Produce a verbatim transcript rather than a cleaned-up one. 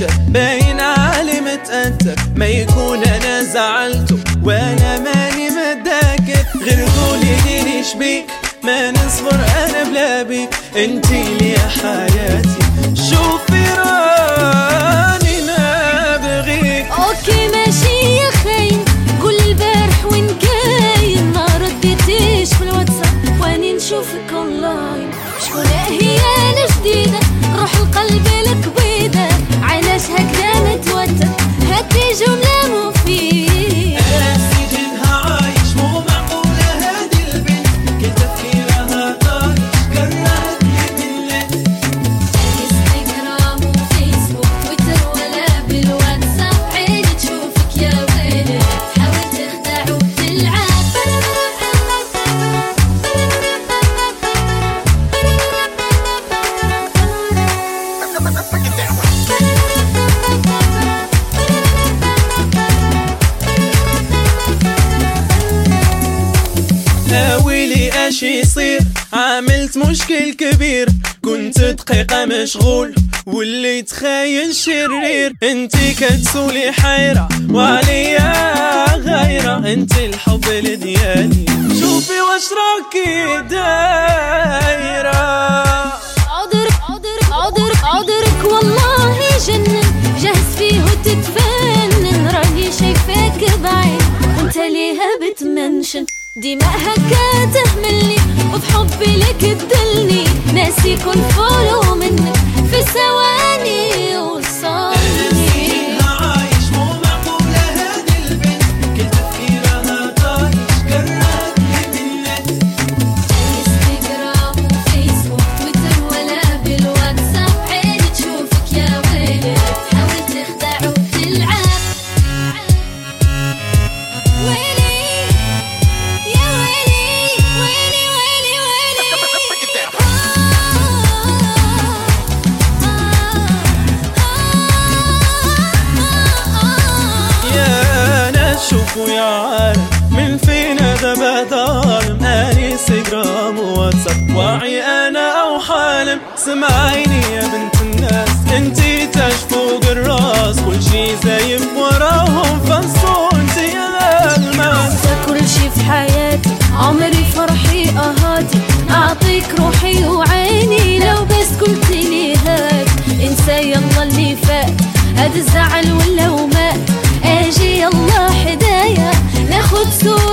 متأجر باين عالي متأثر، ما يكون انا زعلته وانا ماني متذاكر. غير قولي لي ايش بيك ما نصبر انا بلا بيك، انتي لي يا حياتي شوفي راني نابغيك. اوكي ماشي يا خاين، قول البارح وين كاين، ما رديتيش في الواتساب واني نشوفك اونلاين. شكون هي الجديدة روح القلب لك بيضة، علاش هكذا متوتر هاتي جملة مفيدة. انا في سجنها عايش مو معقولة هادي البنت، كل تفكيرها طايش كرهتني بالليل. انستغرام وفيسبوك تويتر ولا بالواتساب، عيني تشوفك يا ويلي تحاول تخدع وتلعب. ويلي اش يصير عملت مشكل كبير، كنت دقيقة مشغول واللي تخاين شرير. انتي كتسولي حيرة وعليا غيرة، انتي الحب ديالي شوفي واش راكي دايرة. عذرك عذرك عذرك عذرك والله جنن، جهز فيه وتتفنن، راني شايفاك بعين وانت ليها بتمنشن. ديما هكا تهملني وفي حبي لك تدلني، ناسي يكون فولو منك في ثواني وصالني. عايش مو معقولة هادي البنت، كل تفكيرها طايش كرهتني بالليل. انستغرام وفيسبوك تويتر ولا بالواتساب، عيني تشوفك يا ويلي تحاول تخدع وتلعب. ويلي يا ويلي ويلي ويلي ويلي. يا ناس شوفوا يا عالم من فينا دابا ظالم، اني انستغرام وواتساب واعي انا او حالم. سمعيني يا بنت الناس انتي تاج فوق الراس، كل شي زايب وراهم فانصوا انتي يا الماس. كل شي في حياتي عمري فرحي اهاتي، اعطيك روحي وعيني لو بس قلتلي هات. انسى يلا اللي فات هاد الزعل ولا ومات، اجي يلا حدايا ناخد صورة